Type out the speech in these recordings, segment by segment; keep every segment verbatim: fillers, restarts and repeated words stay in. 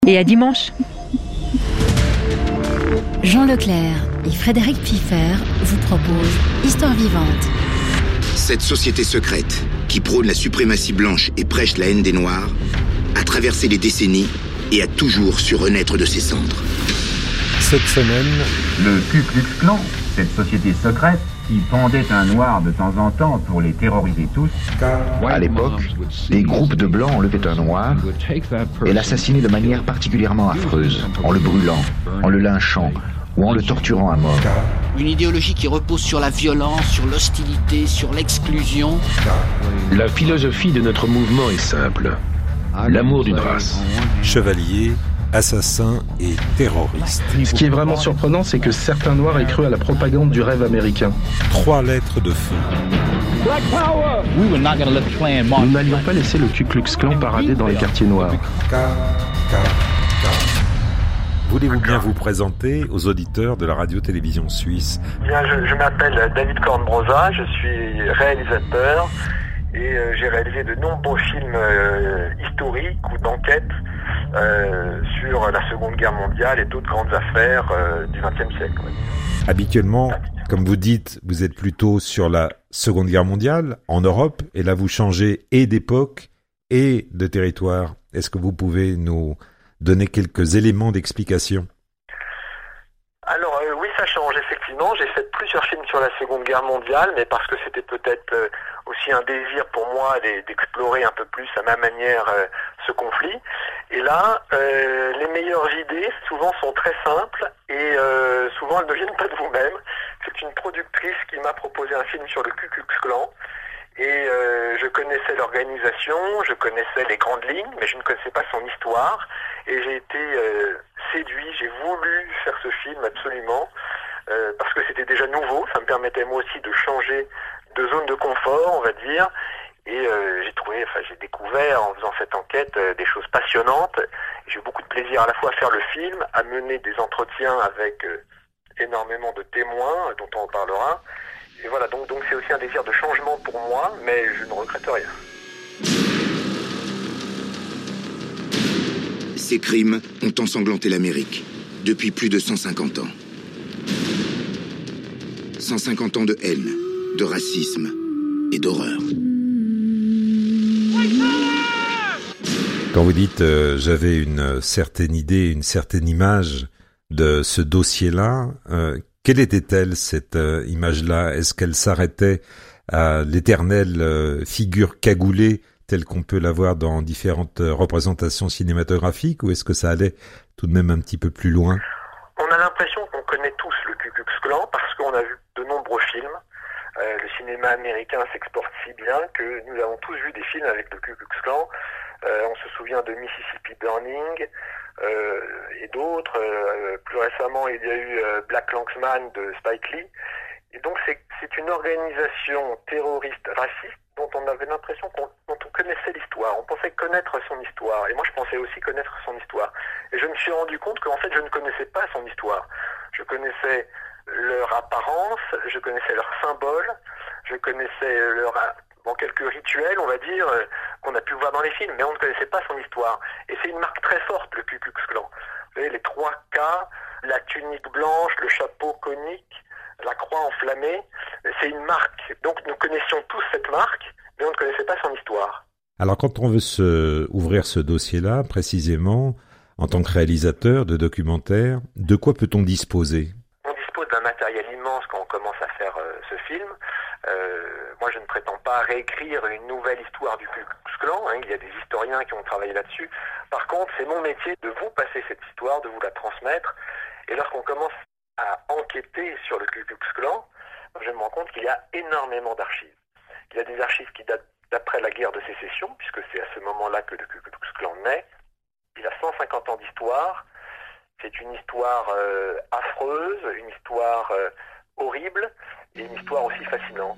Et à dimanche. Jean Leclerc et Frédéric Pfeiffer vous proposent Histoire vivante. Cette société secrète, qui prône la suprématie blanche et prêche la haine des Noirs, a traversé les décennies et a toujours su renaître de ses cendres. Cette semaine, le Ku Klux Klan, cette société secrète qui pendait un noir de temps en temps pour les terroriser tous. À l'époque, des groupes de blancs enlevaient un noir et l'assassinaient de manière particulièrement affreuse, en le brûlant, en le lynchant ou en le torturant à mort. Une idéologie qui repose sur la violence, sur l'hostilité, sur l'exclusion. La philosophie de notre mouvement est simple. L'amour d'une race. Chevaliers, assassins et terroristes. Ce qui est vraiment surprenant, c'est que certains Noirs aient cru à la propagande du rêve américain. Trois lettres de feu. Nous n'allions pas laisser le Ku Klux Klan parader dans les quartiers noirs. Voulez-vous bien vous présenter aux auditeurs de la radio-télévision suisse? Bien, je, je m'appelle David Kornbrosa, je suis réalisateur et euh, j'ai réalisé de nombreux films euh, historiques ou d'enquête euh, sur la Seconde Guerre mondiale et d'autres grandes affaires euh, du vingtième siècle. Ouais. Habituellement, comme vous dites, vous êtes plutôt sur la Seconde Guerre mondiale en Europe, et là vous changez et d'époque et de territoire. Est-ce que vous pouvez nous donner quelques éléments d'explication? Alors euh, oui, ça change effectivement. J'ai fait plusieurs films sur la Seconde Guerre mondiale, mais parce que c'était peut-être euh, aussi un désir pour moi d'explorer un peu plus à ma manière euh, ce conflit. Et là, euh, les meilleures idées souvent sont très simples et euh, souvent elles ne viennent pas de vous-même. C'est une productrice qui m'a proposé un film sur le Ku Klux Klan. Et euh, je connaissais l'organisation, je connaissais les grandes lignes, mais je ne connaissais pas son histoire. Et j'ai été euh, séduit, j'ai voulu faire ce film absolument, euh, parce que c'était déjà nouveau, ça me permettait moi aussi de changer de zone de confort, on va dire. Et euh, j'ai trouvé, enfin j'ai découvert en faisant cette enquête euh, des choses passionnantes. J'ai eu beaucoup de plaisir à la fois à faire le film, à mener des entretiens avec euh, énormément de témoins, dont on en parlera. Et voilà, donc donc c'est aussi un désir de changement pour moi, mais je ne regrette rien. Ces crimes ont ensanglanté l'Amérique depuis plus de cent cinquante ans. cent cinquante ans de haine, de racisme et d'horreur. Quand vous dites euh, j'avais une certaine idée, une certaine image de ce dossier-là, euh, quelle était-elle, cette euh, image-là? Est-ce qu'elle s'arrêtait à l'éternelle euh, figure cagoulée telle qu'on peut la voir dans différentes euh, représentations cinématographiques, ou est-ce que ça allait tout de même un petit peu plus loin? On a l'impression qu'on connaît tous le Ku Klux Klan parce qu'on a vu de nombreux films. Euh, le cinéma américain s'exporte si bien que nous avons tous vu des films avec le Ku Klux Klan. Euh, on se souvient de Mississippi Burning euh, et d'autres. Euh, plus récemment, il y a eu euh, Black Klansman de Spike Lee. Et donc, c'est, c'est une organisation terroriste raciste dont on avait l'impression qu'on, dont on connaissait l'histoire. On pensait connaître son histoire. Et moi, je pensais aussi connaître son histoire. Et je me suis rendu compte qu'en fait, je ne connaissais pas son histoire. Je connaissais leur apparence, je connaissais leurs symboles, je connaissais leur... Bon, quelques rituels, on va dire, euh, qu'on a pu voir dans les films, mais on ne connaissait pas son histoire. Et c'est une marque très forte, le Ku Klux Klan. Vous voyez, les trois K, la tunique blanche, le chapeau conique, la croix enflammée, c'est une marque. Donc nous connaissions tous cette marque, mais on ne connaissait pas son histoire. Alors quand on veut se ouvrir ce dossier-là, précisément, en tant que réalisateur de documentaire, de quoi peut-on disposer? On dispose d'un matériel immense quand on commence à faire euh, ce film. Euh, moi, je ne prétends pas réécrire une nouvelle histoire du Ku Klux Klan. Hein, il y a des historiens qui ont travaillé là-dessus. Par contre, c'est mon métier de vous passer cette histoire, de vous la transmettre. Et lorsqu'on commence à enquêter sur le Ku Klux Klan, je me rends compte qu'il y a énormément d'archives. Il y a des archives qui datent d'après la guerre de sécession, puisque c'est à ce moment-là que le Ku Klux Klan naît. Il a cent cinquante ans d'histoire. C'est une histoire euh, affreuse, une histoire euh, horrible, et une histoire aussi fascinante.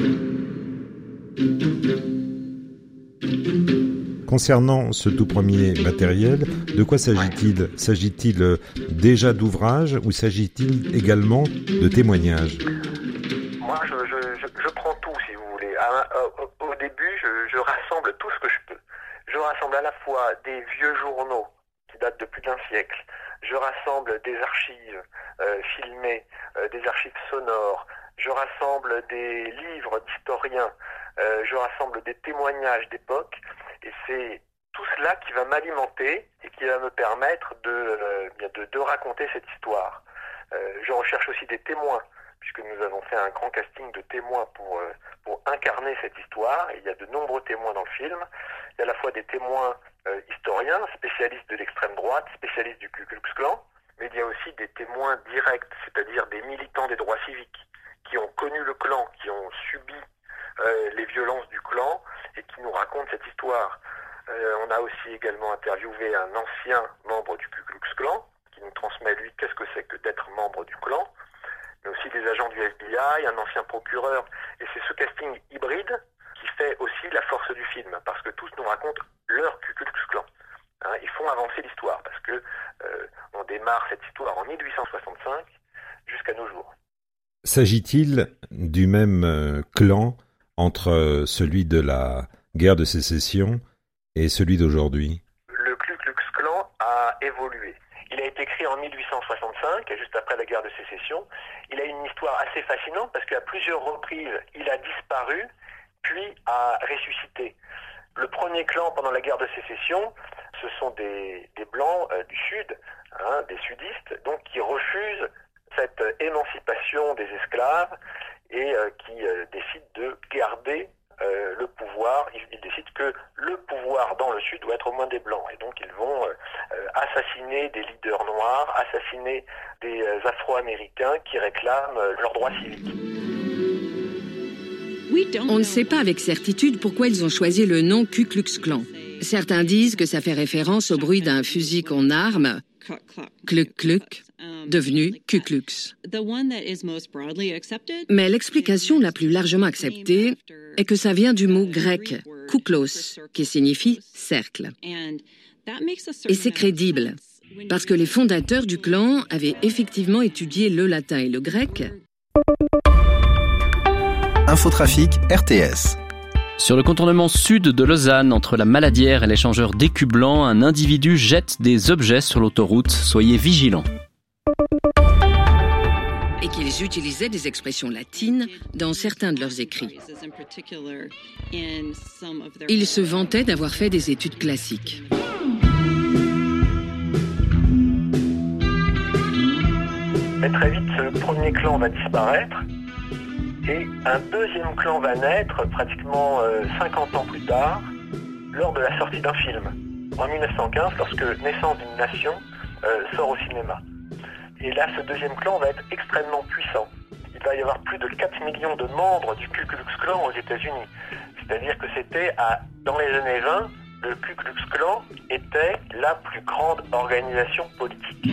Concernant ce tout premier matériel, de quoi s'agit-il? S'agit-il déjà d'ouvrages ou s'agit-il également de témoignages? Moi, je, je, je, je prends tout, si vous voulez. À, au, au début, je, je rassemble tout ce que je peux. Je rassemble à la fois des vieux journaux qui qui datent de plus d'un siècle. Je rassemble des archives euh, filmées, euh, des archives sonores. Je rassemble des livres d'historiens. Euh, je rassemble des témoignages d'époque. Et c'est tout cela qui va m'alimenter et qui va me permettre de, euh, bien de, de raconter cette histoire. Euh, je recherche aussi des témoins, puisque nous avons fait un grand casting de témoins pour, euh, pour incarner cette histoire. Et il y a de nombreux témoins dans le film. Il y a à la fois des témoins euh, historiens, spécialistes de l'extrême droite, spécialistes du Ku Klux Klan, mais il y a aussi des témoins directs, c'est-à-dire des militants des droits civiques, qui ont connu le clan, qui ont subi euh, les violences du clan et qui nous racontent cette histoire. Euh, on a aussi également interviewé un ancien membre du Ku Klux Klan, qui nous transmet, lui, qu'est-ce que c'est que d'être membre du clan, mais aussi des agents du F B I, un ancien procureur. Et c'est ce casting hybride qui fait aussi la force du film, parce que tous nous racontent leur Ku Klux Klan. Hein, ils font avancer l'histoire, parce que euh, on démarre cette histoire en dix-huit cent soixante-cinq jusqu'à nos jours. S'agit-il du même euh, clan entre celui de la guerre de sécession et celui d'aujourd'hui? Le Ku Klux Klan a évolué. Il a été créé en dix-huit cent soixante-cinq, juste après la guerre de sécession. Il a une histoire assez fascinante parce qu'à plusieurs reprises, il a disparu, puis a ressuscité. Le premier clan pendant la guerre de sécession, ce sont des, des Blancs euh, du Sud, hein, des sudistes, donc qui refusent cette euh, émancipation des esclaves et euh, qui euh, décident de garder euh, le pouvoir. Ils, ils décident que le pouvoir dans le Sud doit être aux mains des Blancs. Et donc ils vont euh, euh, assassiner des leaders noirs, assassiner des euh, Afro-Américains qui réclament euh, leurs droits civiques. On ne sait pas avec certitude pourquoi ils ont choisi le nom Ku Klux Klan. Certains disent que ça fait référence au bruit d'un fusil qu'on arme, Kluk Kluk, devenu Ku Klux. Mais l'explication la plus largement acceptée est que ça vient du mot grec kuklos, qui signifie cercle. Et c'est crédible, parce que les fondateurs du clan avaient effectivement étudié le latin et le grec. Infotrafic R T S. Sur le contournement sud de Lausanne, entre la Maladière et l'échangeur d'Écus Blancs, un individu jette des objets sur l'autoroute. Soyez vigilants. Et qu'ils utilisaient des expressions latines dans certains de leurs écrits. Ils se vantaient d'avoir fait des études classiques. Mais très vite, ce premier clan va disparaître. Et un deuxième clan va naître pratiquement euh, cinquante ans plus tard, lors de la sortie d'un film, en dix-neuf cent quinze, lorsque Naissance d'une nation euh, sort au cinéma. Et là, ce deuxième clan va être extrêmement puissant. Il va y avoir plus de quatre millions de membres du Ku Klux Klan aux États-Unis. C'est-à-dire que c'était, à, dans les années vingt, le Ku Klux Klan était la plus grande organisation politique.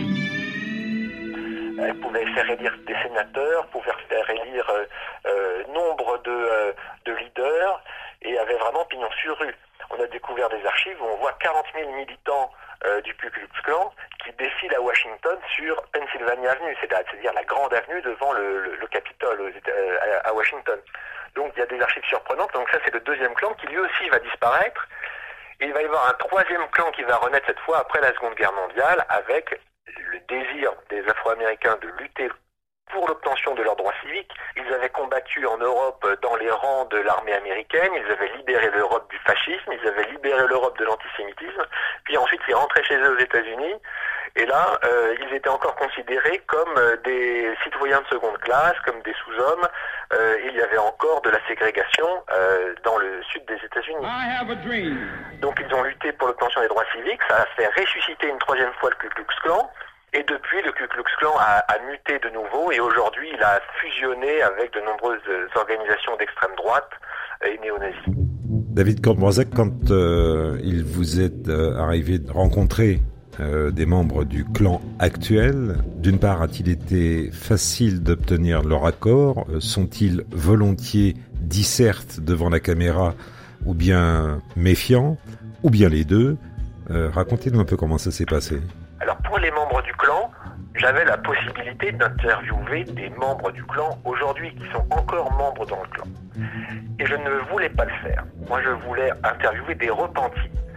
Elle pouvait faire élire des sénateurs, pouvait faire élire euh, euh, nombre de, euh, de leaders et avait vraiment pignon sur rue. On a découvert des archives où on voit quarante mille militants euh, du Ku Klux Klan qui défilent à Washington sur Pennsylvania Avenue, c'est-à-dire la grande avenue devant le, le, le Capitole euh, à, à Washington. Donc il y a des archives surprenantes. Donc ça c'est le deuxième clan qui lui aussi va disparaître. Et il va y avoir un troisième clan qui va renaître cette fois après la Seconde Guerre mondiale avec le désir des Afro-Américains de lutter pour l'obtention de leurs droits civiques. Ils avaient combattu en Europe dans les rangs de l'armée américaine, ils avaient libéré l'Europe du fascisme, ils avaient libéré l'Europe de l'antisémitisme, puis ensuite ils rentraient chez eux aux États-Unis, et là, euh, ils étaient encore considérés comme euh, des citoyens de seconde classe, comme des sous-hommes. Euh, il y avait encore de la ségrégation euh, dans le sud des États-Unis. Donc ils ont lutté pour l'obtention des droits civiques, ça a fait ressusciter une troisième fois le Ku Klux Klan, et depuis le Ku Klux Klan a, a muté de nouveau, et aujourd'hui il a fusionné avec de nombreuses organisations d'extrême droite et néo-nazis. David Cornmoisac, quand euh, il vous est euh, arrivé de rencontrer Euh, des membres du clan actuel, d'une part, a-t-il été facile d'obtenir leur accord? Sont-ils volontiers dissertes devant la caméra ou bien méfiants, ou bien les deux? euh, Racontez-nous un peu comment ça s'est passé. Alors pour les membres du clan, j'avais la possibilité d'interviewer des membres du clan aujourd'hui qui sont encore membres dans le clan. Et je ne voulais pas le faire. Moi je voulais interviewer des repentis.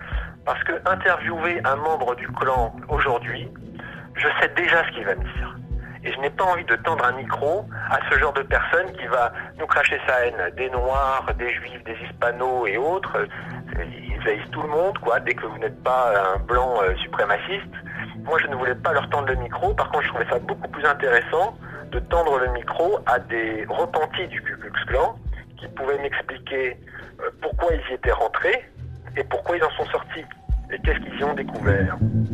Parce que interviewer un membre du clan aujourd'hui, je sais déjà ce qu'il va me dire. Et je n'ai pas envie de tendre un micro à ce genre de personne qui va nous cracher sa haine des Noirs, des Juifs, des Hispanos et autres. Ils haïssent tout le monde, quoi, dès que vous n'êtes pas un blanc euh, suprémaciste. Moi, je ne voulais pas leur tendre le micro. Par contre, je trouvais ça beaucoup plus intéressant de tendre le micro à des repentis du Ku Klux Klan qui pouvaient m'expliquer euh, pourquoi ils y étaient rentrés et pourquoi ils en sont sortis et qu'est-ce qu'ils y ont découvert.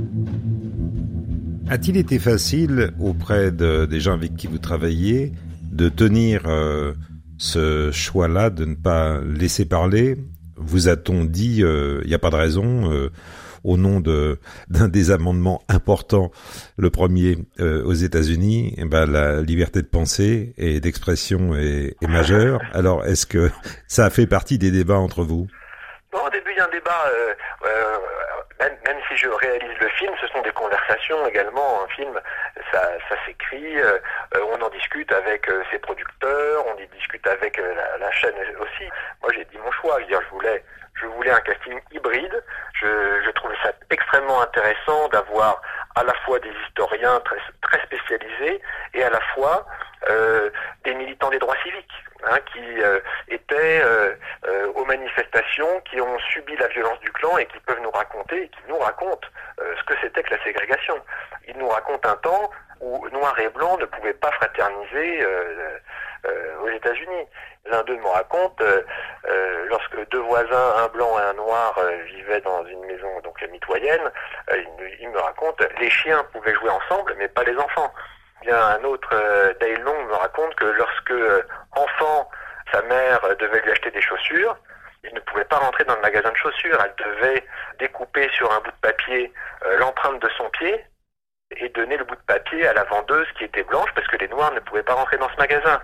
A-t-il été facile auprès de, des gens avec qui vous travaillez de tenir euh, ce choix-là, de ne pas laisser parler? Vous a-t-on dit, il euh, n'y a pas de raison, euh, au nom de, d'un des amendements importants, le premier euh, aux États-Unis, eh ben, la liberté de pensée et d'expression est, est majeure. Alors, est-ce que ça a fait partie des débats entre vous? Non, au début, il y a un débat... Euh, euh, Même, même si je réalise le film, ce sont des conversations également. Un film, ça, ça s'écrit, euh, on en discute avec euh, ses producteurs, on y discute avec euh, la, la chaîne aussi. Moi, j'ai dit mon choix. Je veux dire, je voulais, je voulais un casting hybride. Je, je trouvais ça extrêmement intéressant d'avoir à la fois des historiens très, très spécialisés et à la fois euh, des militants des droits civiques. Hein, qui euh, étaient euh, euh, aux manifestations, qui ont subi la violence du clan et qui peuvent nous raconter, et qui nous racontent euh, ce que c'était que la ségrégation. Ils nous racontent un temps où noirs et blancs ne pouvaient pas fraterniser euh, euh, aux États-Unis. L'un d'eux me raconte, euh, euh, lorsque deux voisins, un blanc et un noir, euh, vivaient dans une maison donc mitoyenne, euh, il, il me raconte, les chiens pouvaient jouer ensemble, mais pas les enfants. Bien, un autre, euh, Dale Long, me raconte que lorsque, euh, enfant, sa mère euh, devait lui acheter des chaussures, il ne pouvait pas rentrer dans le magasin de chaussures. Elle devait découper sur un bout de papier euh, l'empreinte de son pied et donner le bout de papier à la vendeuse qui était blanche parce que les Noirs ne pouvaient pas rentrer dans ce magasin.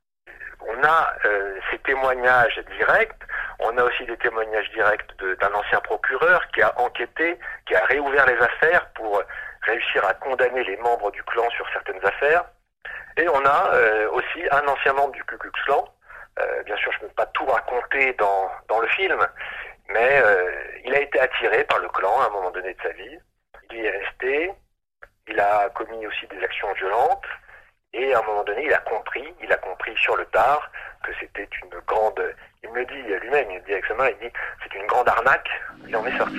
On a euh, ces témoignages directs, on a aussi des témoignages directs de, d'un ancien procureur qui a enquêté, qui a réouvert les affaires pour réussir à condamner les membres du clan sur certaines affaires. Et on a euh, aussi un ancien membre du Ku Klux Klan. Euh, bien sûr, je ne peux pas tout raconter dans, dans le film, mais euh, il a été attiré par le clan à un moment donné de sa vie. Il y est resté, il a commis aussi des actions violentes, et à un moment donné, il a compris, il a compris sur le tard que c'était une grande... Il me le dit lui-même, il me dit avec sa main, il dit c'est une grande arnaque, il en est sorti.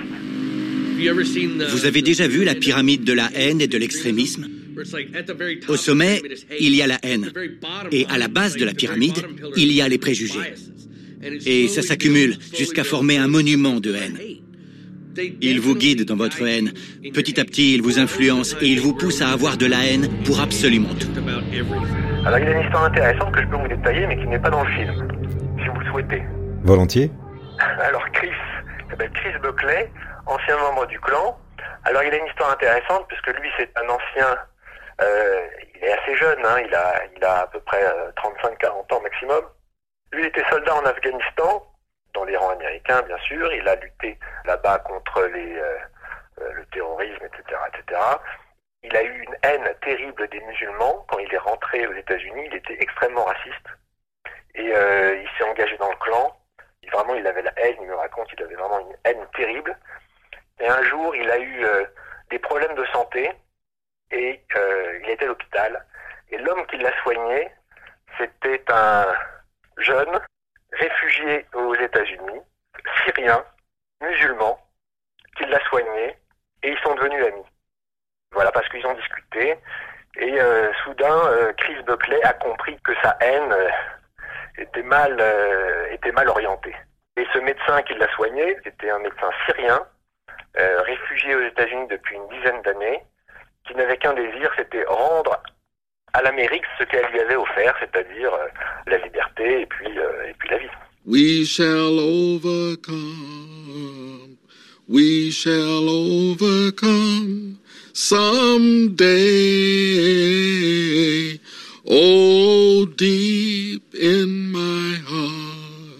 Vous avez déjà vu la pyramide de la haine et de l'extrémisme? Au sommet, il y a la haine. Et à la base de la pyramide, il y a les préjugés. Et ça s'accumule jusqu'à former un monument de haine. Il vous guide dans votre haine. Petit à petit, il vous influence et il vous pousse à avoir de la haine pour absolument tout. Alors, il y a une histoire intéressante que je peux vous détailler, mais qui n'est pas dans le film, si vous le souhaitez. Volontiers. Alors, Chris, il s'appelle Chris Buckley, ancien membre du clan. Alors, il a une histoire intéressante, puisque lui, c'est un ancien... Euh, il est assez jeune, hein, il a, il a à peu près euh, trente-cinq à quarante ans maximum. Lui, il était soldat en Afghanistan, dans les rangs américains, bien sûr. Il a lutté là-bas contre les, euh, euh, le terrorisme, et cetera, et cetera. Il a eu une haine terrible des musulmans. Quand il est rentré aux États-Unis, il était extrêmement raciste. Et euh, il s'est engagé dans le clan. Et vraiment, il avait la haine, il me raconte, il avait vraiment une haine terrible. Et un jour, il a eu euh, des problèmes de santé et euh, il était à l'hôpital. Et l'homme qui l'a soigné, c'était un jeune réfugié aux États-Unis, syrien, musulman, qui l'a soigné et ils sont devenus amis. Voilà, parce qu'ils ont discuté et euh, soudain, euh, Chris Buckley a compris que sa haine euh, était mal, euh, était mal orientée. Et ce médecin qui l'a soigné, c'était un médecin syrien, euh, réfugié aux États-Unis depuis une dizaine d'années, qui n'avait qu'un désir, c'était rendre à l'Amérique ce qu'elle lui avait offert, c'est-à-dire euh, la liberté et puis, euh, et puis la vie. We shall overcome, we shall overcome someday. Oh, deep in my heart,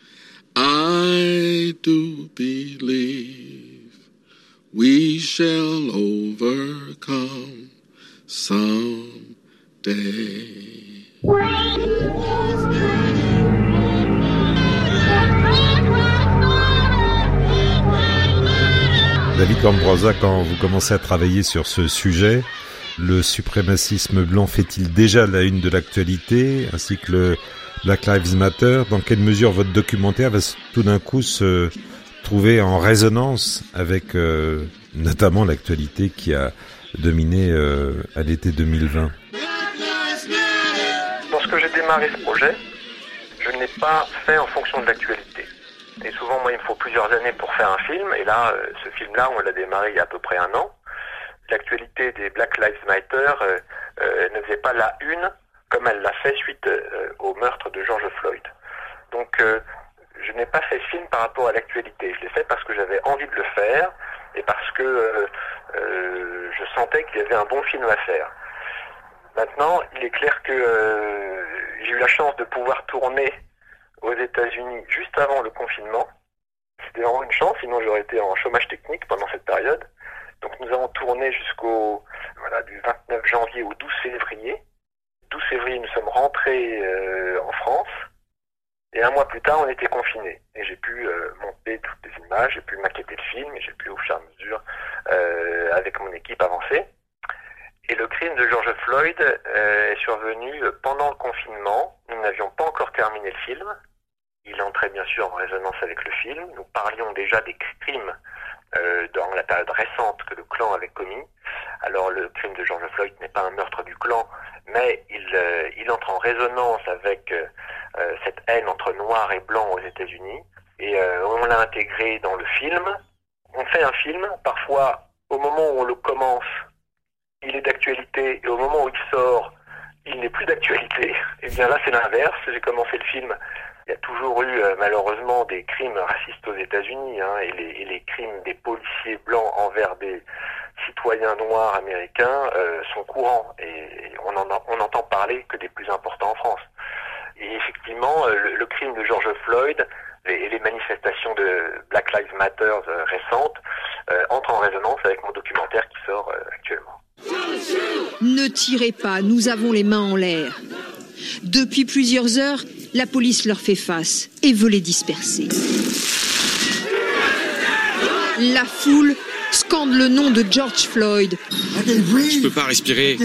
I do believe we shall overcome someday. David Cambrosa, quand vous commencez à travailler sur ce sujet, le suprémacisme blanc fait-il déjà la une de l'actualité, ainsi que le Black Lives Matter? Dans quelle mesure votre documentaire va tout d'un coup se trouver en résonance avec euh, notamment l'actualité qui a dominé euh, à l'été deux mille vingt? Lorsque j'ai démarré ce projet, je ne l'ai pas fait en fonction de l'actualité. Et souvent, moi, il me faut plusieurs années pour faire un film. Et là, euh, ce film-là, on l'a démarré il y a à peu près un an. L'actualité des Black Lives Matter euh, euh, ne faisait pas la une comme elle l'a fait suite euh, au meurtre de George Floyd. Donc, euh, je n'ai pas fait ce film par rapport à l'actualité. Je l'ai fait parce que j'avais envie de le faire et parce que euh, euh, je sentais qu'il y avait un bon film à faire. Maintenant, il est clair que euh, j'ai eu la chance de pouvoir tourner aux États-Unis juste avant le confinement. C'était vraiment une chance, sinon j'aurais été en chômage technique pendant cette période. Donc nous avons tourné jusqu'au voilà, du vingt-neuf janvier au douze février. douze février, nous sommes rentrés euh, en France. Et un mois plus tard, on était confinés. Et j'ai pu euh, monter toutes les images, j'ai pu maqueter le film, et j'ai pu au fur et à mesure, euh, avec mon équipe, avancer. Et le crime de George Floyd euh, est survenu pendant le confinement. Nous n'avions pas encore terminé le film. Il entrait bien sûr en résonance avec le film. Nous parlions déjà des crimes euh, dans la période récente que le clan avait commis. Alors le crime de George Floyd n'est pas un meurtre du clan, mais il, euh, il entre en résonance avec euh, cette haine entre noirs et blancs aux États-Unis. Et euh, on l'a intégré dans le film. On fait un film, parfois au moment où on le commence, il est d'actualité, et au moment où il sort, il n'est plus d'actualité. Et bien là, c'est l'inverse. J'ai commencé le film. Il y a toujours eu, euh, malheureusement, des crimes racistes aux États-Unis, hein, et, les, et les crimes des policiers blancs envers des citoyens noirs américains euh, sont courants. Et on en a, on n'entend parler que des plus importants en France. Et effectivement, euh, le, le crime de George Floyd et les manifestations de Black Lives Matter euh, récentes euh, entrent en résonance avec mon documentaire qui sort euh, actuellement. Ne tirez pas, nous avons les mains en l'air. Depuis plusieurs heures, la police leur fait face et veut les disperser. La foule scande le nom de George Floyd. Je peux pas respirer.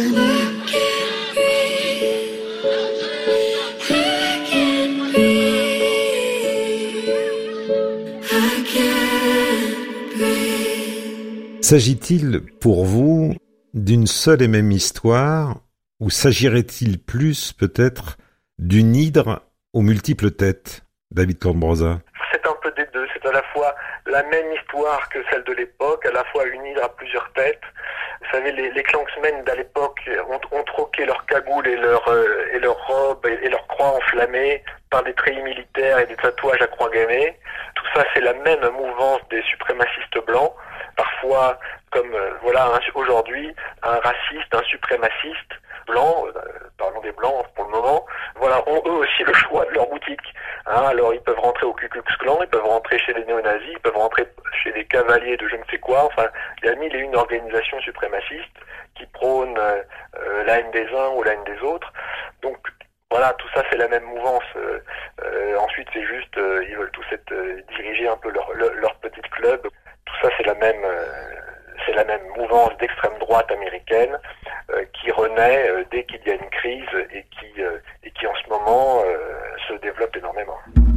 S'agit-il pour vous d'une seule et même histoire, ou s'agirait-il plus peut-être d'une hydre aux multiples têtes, David Cambrosa? C'est un peu des deux, c'est à la fois la même histoire que celle de l'époque, à la fois une hydre à plusieurs têtes. Vous savez, les, les Klansmen d'à l'époque ont, ont troqué leurs cagoules et leurs euh, et leurs robes et, et leurs croix enflammées par des treillis militaires et des tatouages à croix gammées. Tout ça, c'est la même mouvance des suprémacistes blancs. Parfois, comme euh, voilà un, aujourd'hui, un raciste, un suprémaciste blanc, euh, parlons des blancs pour le moment, voilà, ont eux aussi le choix de leur boutique. Hein, alors ils peuvent rentrer au Ku Klux Klan, ils peuvent rentrer chez les néo-nazis, ils peuvent rentrer chez les cavaliers de je ne sais quoi. Enfin, il y a mille et une organisations suprémacistes qui prônent euh, euh, la haine des uns ou la haine des autres. Donc voilà, tout ça c'est la même mouvance. Euh, euh, ensuite c'est juste, euh, ils veulent tous être euh, diriger un peu leur, leur, leur petit club. Tout ça c'est la même, euh, c'est la même mouvance d'extrême droite américaine euh, qui renaît euh, dès qu'il y a une crise et qui, euh, et qui en ce moment euh, se développe énormément.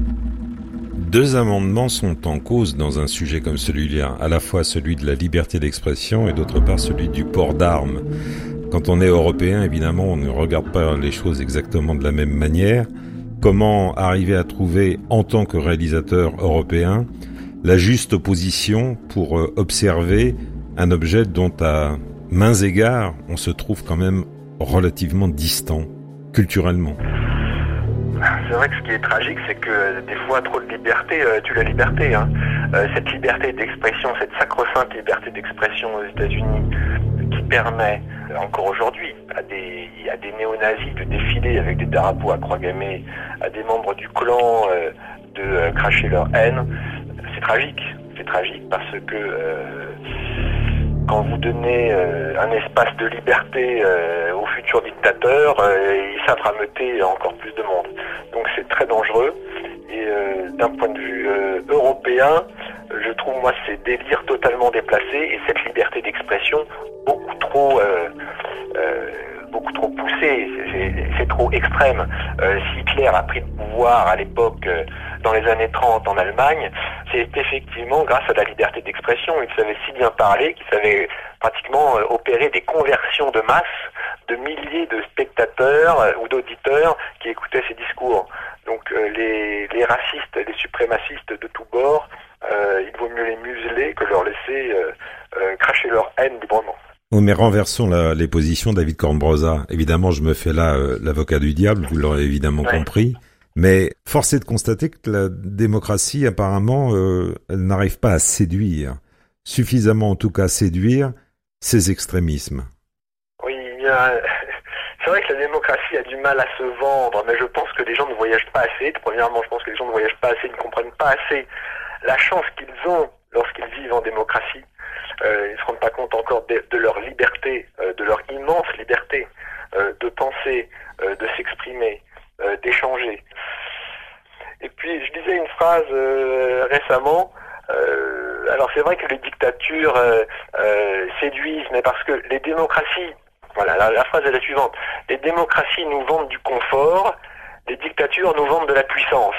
Deux amendements sont en cause dans un sujet comme celui-là, à la fois celui de la liberté d'expression et d'autre part celui du port d'armes. Quand on est européen, évidemment, on ne regarde pas les choses exactement de la même manière. Comment arriver à trouver, en tant que réalisateur européen, la juste opposition pour observer un objet dont à mains égards, on se trouve quand même relativement distant, culturellement? C'est vrai que ce qui est tragique, c'est que des fois, trop de liberté euh, tue la liberté. Hein. Euh, cette liberté d'expression, cette sacro-sainte liberté d'expression aux États-Unis, qui permet, euh, encore aujourd'hui, à des, à des néo-nazis de défiler avec des drapeaux à croix gammée, à des membres du clan euh, de euh, cracher leur haine, c'est tragique. C'est tragique parce que euh, quand vous donnez euh, un espace de liberté euh, aux futurs dictateurs, euh, ils savent rameuter encore plus de monde. Donc c'est très dangereux. Et euh, d'un point de vue euh, européen, je trouve moi ces délires totalement déplacés et cette liberté d'expression beaucoup trop euh, euh, beaucoup trop poussée, c'est, c'est trop extrême. Euh, si Hitler a pris le pouvoir à l'époque euh, dans les années trente en Allemagne, c'est effectivement grâce à la liberté d'expression. Il savait si bien parler qu'il savait pratiquement euh, opérer des conversions de masse de milliers de spectateurs euh, ou d'auditeurs qui écoutaient ses discours. Donc euh, les, les racistes, les suprémacistes de tous bords, euh, il vaut mieux les museler que leur laisser euh, euh, cracher leur haine librement. Oui, mais renversons la, les positions, David Cornbrosa. Évidemment, je me fais là euh, l'avocat du diable, vous l'aurez évidemment ouais. compris. Mais force est de constater que la démocratie, apparemment, euh, elle n'arrive pas à séduire, suffisamment en tout cas séduire, ces extrémismes. Oui, il y a... c'est vrai que la démocratie a du mal à se vendre, mais je pense que les gens ne voyagent pas assez. Premièrement, je pense que les gens ne voyagent pas assez, ne comprennent pas assez la chance qu'ils ont lorsqu'ils vivent en démocratie. Euh, ils ne se rendent pas compte encore de, de leur liberté, euh, de leur immense liberté euh, de penser, euh, de s'exprimer, euh, d'échanger. Et puis, je disais une phrase euh, récemment, euh, alors c'est vrai que les dictatures euh, euh, séduisent, mais parce que les démocraties, voilà, la, la phrase est la suivante, les démocraties nous vendent du confort, les dictatures nous vendent de la puissance.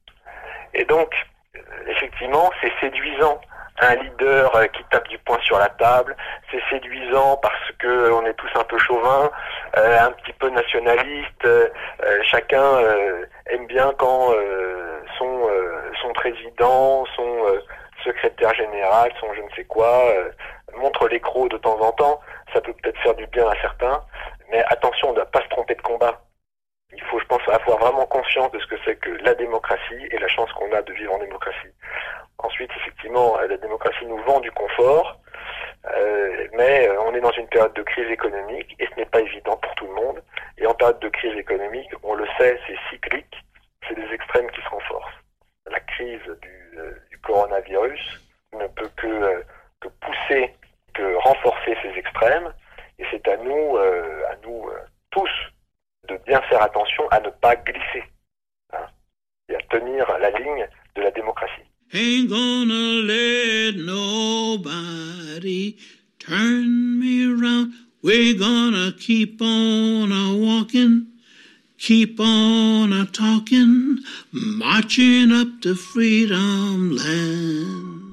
Et donc, effectivement, c'est séduisant. Un leader qui tape du poing sur la table, c'est séduisant parce que on est tous un peu chauvins, euh, un petit peu nationalistes. Euh, chacun euh, aime bien quand euh, son euh, son président, son euh, secrétaire général, son je ne sais quoi euh, montre les crocs de temps en temps. Ça peut peut-être faire du bien à certains, mais attention, on ne doit pas se tromper de combat. Il faut, je pense, avoir vraiment conscience de ce que c'est que la démocratie et la chance qu'on a de vivre en démocratie. Ensuite, effectivement, la démocratie nous vend du confort, euh, mais on est dans une période de crise économique et ce n'est pas évident pour tout le monde. Et en période de crise économique, on le sait, c'est cyclique, c'est des extrêmes qui se renforcent. La crise du, euh, du coronavirus ne peut que, euh, que pousser, que renforcer ces extrêmes, et c'est à nous, euh, à nous euh, tous, de bien faire attention à ne pas glisser, hein, et à tenir la ligne de la démocratie. Ain't gonna let nobody turn me around. We're gonna keep on a walking, keep on a talking, marching up to freedom land.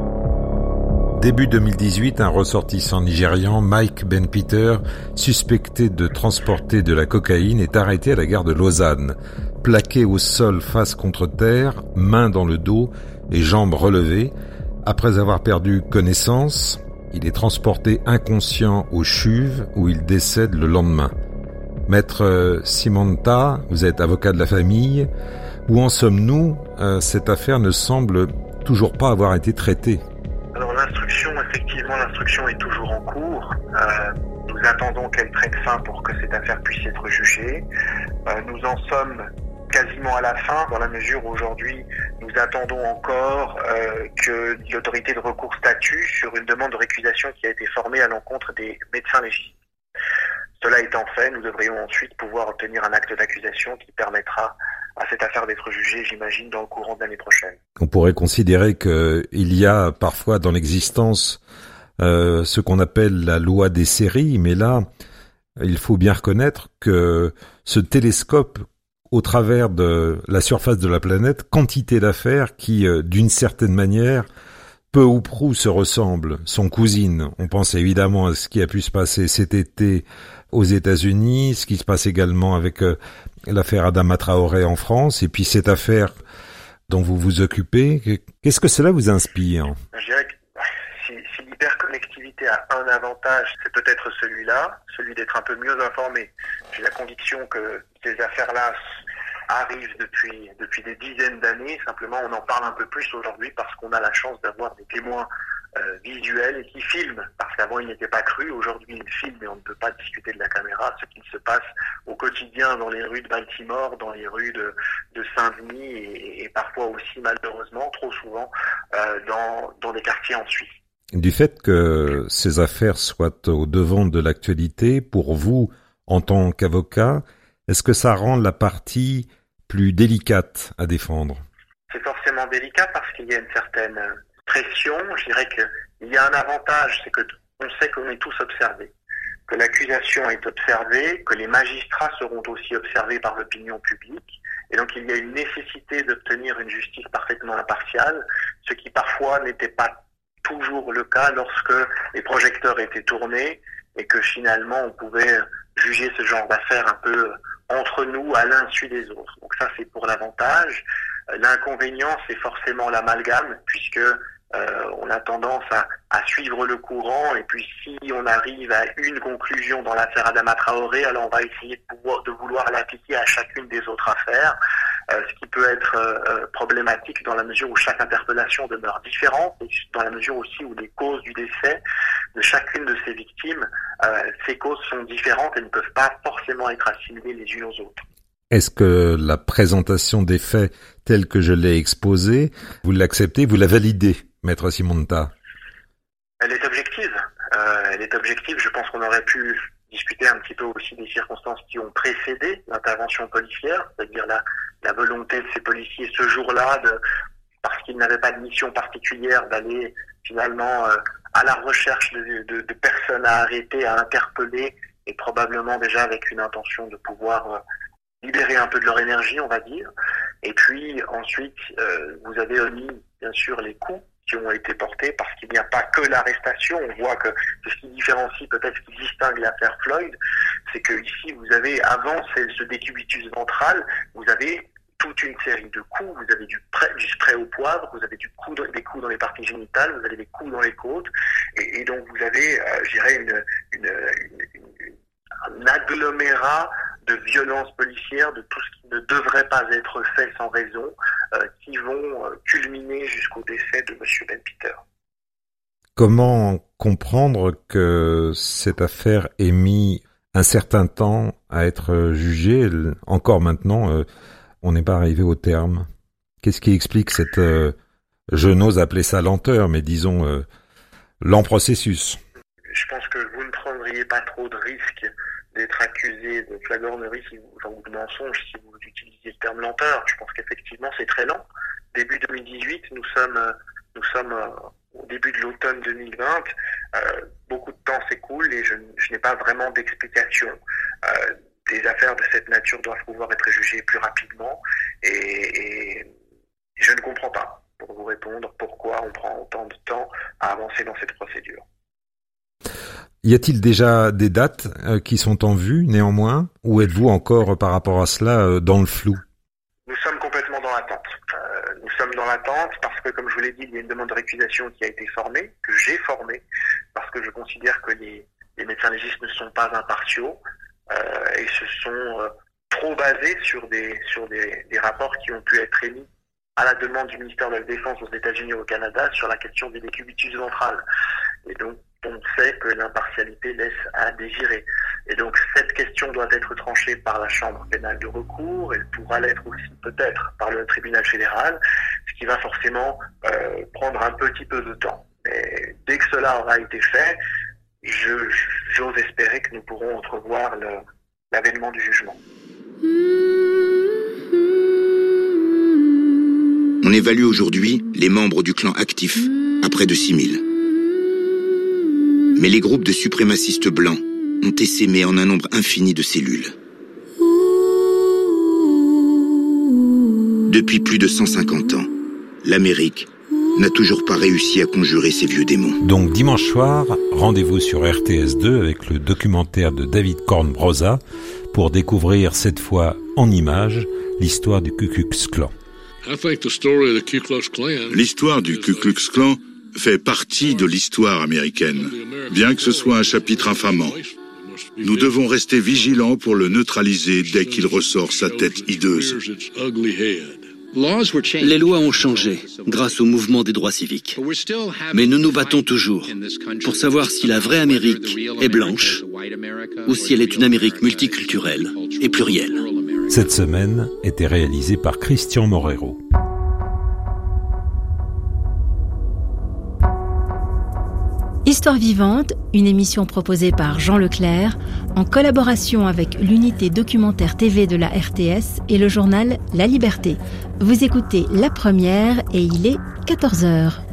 Début deux mille dix-huit, un ressortissant nigérian, Mike Ben Peter, suspecté de transporter de la cocaïne, est arrêté à la gare de Lausanne. Plaqué au sol face contre terre, mains dans le dos et jambes relevées, après avoir perdu connaissance, il est transporté inconscient au CHUV où il décède le lendemain. Maître Simonta, vous êtes avocat de la famille. Où en sommes-nous ? euh, Cette affaire ne semble toujours pas avoir été traitée. Alors l'instruction, effectivement, l'instruction est toujours en cours. Euh, nous attendons qu'elle prenne fin pour que cette affaire puisse être jugée. Euh, nous en sommes quasiment à la fin, dans la mesure où aujourd'hui nous attendons encore euh, que l'autorité de recours statue sur une demande de récusation qui a été formée à l'encontre des médecins légistes. Cela étant fait, nous devrions ensuite pouvoir obtenir un acte d'accusation qui permettra à cette affaire d'être jugée, j'imagine, dans le courant de l'année prochaine. On pourrait considérer qu'il y a parfois dans l'existence euh, ce qu'on appelle la loi des séries, mais là, il faut bien reconnaître que ce télescope au travers de la surface de la planète, quantité d'affaires qui, euh, d'une certaine manière, peu ou prou se ressemblent, sont cousines. On pense évidemment à ce qui a pu se passer cet été aux États-Unis, ce qui se passe également avec euh, l'affaire Adama Traoré en France, et puis cette affaire dont vous vous occupez. Qu'est-ce que cela vous inspire ? Je dirais que si, si l'hyperconnectivité a un avantage, c'est peut-être celui-là, celui d'être un peu mieux informé. J'ai la conviction que ces affaires-là arrivent depuis depuis des dizaines d'années. Simplement, on en parle un peu plus aujourd'hui parce qu'on a la chance d'avoir des témoins euh, visuels et qui filment. Parce qu'avant, ils n'étaient pas crus. Aujourd'hui, ils filment et on ne peut pas discuter de la caméra. Ce qui se passe au quotidien dans les rues de Baltimore, dans les rues de, de Saint-Denis et, et parfois aussi, malheureusement, trop souvent, euh, dans, dans des quartiers en Suisse. Du fait que ces affaires soient au devant de l'actualité, pour vous, en tant qu'avocat, est-ce que ça rend la partie plus délicate à défendre ? C'est forcément délicat parce qu'il y a une certaine pression, je dirais qu'il y a un avantage, c'est que on sait qu'on est tous observés, que l'accusation est observée, que les magistrats seront aussi observés par l'opinion publique, et donc il y a une nécessité d'obtenir une justice parfaitement impartiale, ce qui parfois n'était pas toujours le cas lorsque les projecteurs étaient tournés et que finalement on pouvait juger ce genre d'affaires un peu entre nous à l'insu des autres. Donc ça c'est pour l'avantage. L'inconvénient c'est forcément l'amalgame, puisque Euh, on a tendance à, à suivre le courant, et puis si on arrive à une conclusion dans l'affaire Adama Traoré, alors on va essayer de, pouvoir, de vouloir l'appliquer à chacune des autres affaires, euh, ce qui peut être euh, problématique dans la mesure où chaque interpellation demeure différente, et dans la mesure aussi où les causes du décès de chacune de ces victimes, euh, ces causes sont différentes et ne peuvent pas forcément être assimilées les unes aux autres. Est-ce que la présentation des faits telle que je l'ai exposée, vous l'acceptez, vous la validez, Maître Simonta? Elle est objective. Euh, elle est objective. Je pense qu'on aurait pu discuter un petit peu aussi des circonstances qui ont précédé l'intervention policière, c'est-à-dire la, la volonté de ces policiers ce jour-là, de, parce qu'ils n'avaient pas de mission particulière, d'aller finalement euh, à la recherche de, de, de personnes à arrêter, à interpeller, et probablement déjà avec une intention de pouvoir euh, libérer un peu de leur énergie, on va dire. Et puis ensuite, euh, vous avez omis bien sûr les coups qui ont été portés, parce qu'il n'y a pas que l'arrestation. On voit que ce qui différencie, peut-être ce qui distingue l'affaire Floyd, c'est que ici vous avez, avant ce décubitus ventral, vous avez toute une série de coups. Vous avez du, pré- du spray au poivre, vous avez du coup de, des coups dans les parties génitales, vous avez des coups dans les côtes, et, et donc vous avez, euh, je dirais, une, une, une, une, un agglomérat de violences policières, de tout ce qui ne devrait pas être fait sans raison, euh, qui vont euh, culminer jusqu'au décès de M. Ben Peter. Comment comprendre que cette affaire ait mis un certain temps à être jugée? Encore maintenant, euh, on n'est pas arrivé au terme. Qu'est-ce qui explique cette, euh, je n'ose appeler ça lenteur, mais disons, euh, lent processus? Je pense que vous ne prendriez pas trop de risques d'être accusé de flagornerie si vous, enfin, ou de mensonge si vous utilisiez le terme lenteur. Je pense qu'effectivement c'est très lent. Début deux mille dix-huit, nous sommes, nous sommes au début de l'automne deux mille vingt. Euh, beaucoup de temps s'écoule et je, je n'ai pas vraiment d'explication. Euh, des affaires de cette nature doivent pouvoir être jugées plus rapidement, et, et je ne comprends pas, pour vous répondre, pourquoi on prend autant de temps à avancer dans cette procédure. Y a-t-il déjà des dates euh, qui sont en vue, néanmoins, ou êtes-vous encore, par rapport à cela, euh, dans le flou? Nous sommes complètement dans l'attente. Euh, nous sommes dans l'attente parce que, comme je vous l'ai dit, il y a une demande de récusation qui a été formée, que j'ai formée, parce que je considère que les, les médecins légistes ne sont pas impartiaux, euh, et se sont euh, trop basés sur des sur des, des rapports qui ont pu être émis à la demande du ministère de la Défense aux États-Unis et au Canada sur la question des décubitus ventrales. Et donc, on sait que l'impartialité laisse à désirer. Et donc, cette question doit être tranchée par la Chambre pénale de recours. Elle pourra l'être aussi peut-être par le tribunal fédéral, ce qui va forcément euh, prendre un petit peu de temps. Mais dès que cela aura été fait, je, j'ose espérer que nous pourrons entrevoir le, l'avènement du jugement. On évalue aujourd'hui les membres du clan actif à près de six mille. Mais les groupes de suprémacistes blancs ont essaimé en un nombre infini de cellules. Depuis plus de cent cinquante ans, l'Amérique n'a toujours pas réussi à conjurer ces vieux démons. Donc dimanche soir, rendez-vous sur R T S deux avec le documentaire de David Kornbrosa pour découvrir cette fois en images l'histoire du Ku Klux Klan. L'histoire du Ku Klux Klan fait partie de l'histoire américaine, bien que ce soit un chapitre infamant. Nous devons rester vigilants pour le neutraliser dès qu'il ressort sa tête hideuse. Les lois ont changé grâce au mouvement des droits civiques. Mais nous nous battons toujours pour savoir si la vraie Amérique est blanche ou si elle est une Amérique multiculturelle et plurielle. Cette semaine était réalisée par Christian Morero. Histoire vivante, une émission proposée par Jean Leclerc en collaboration avec l'unité documentaire T V de la R T S et le journal La Liberté. Vous écoutez La Première et il est quatorze heures.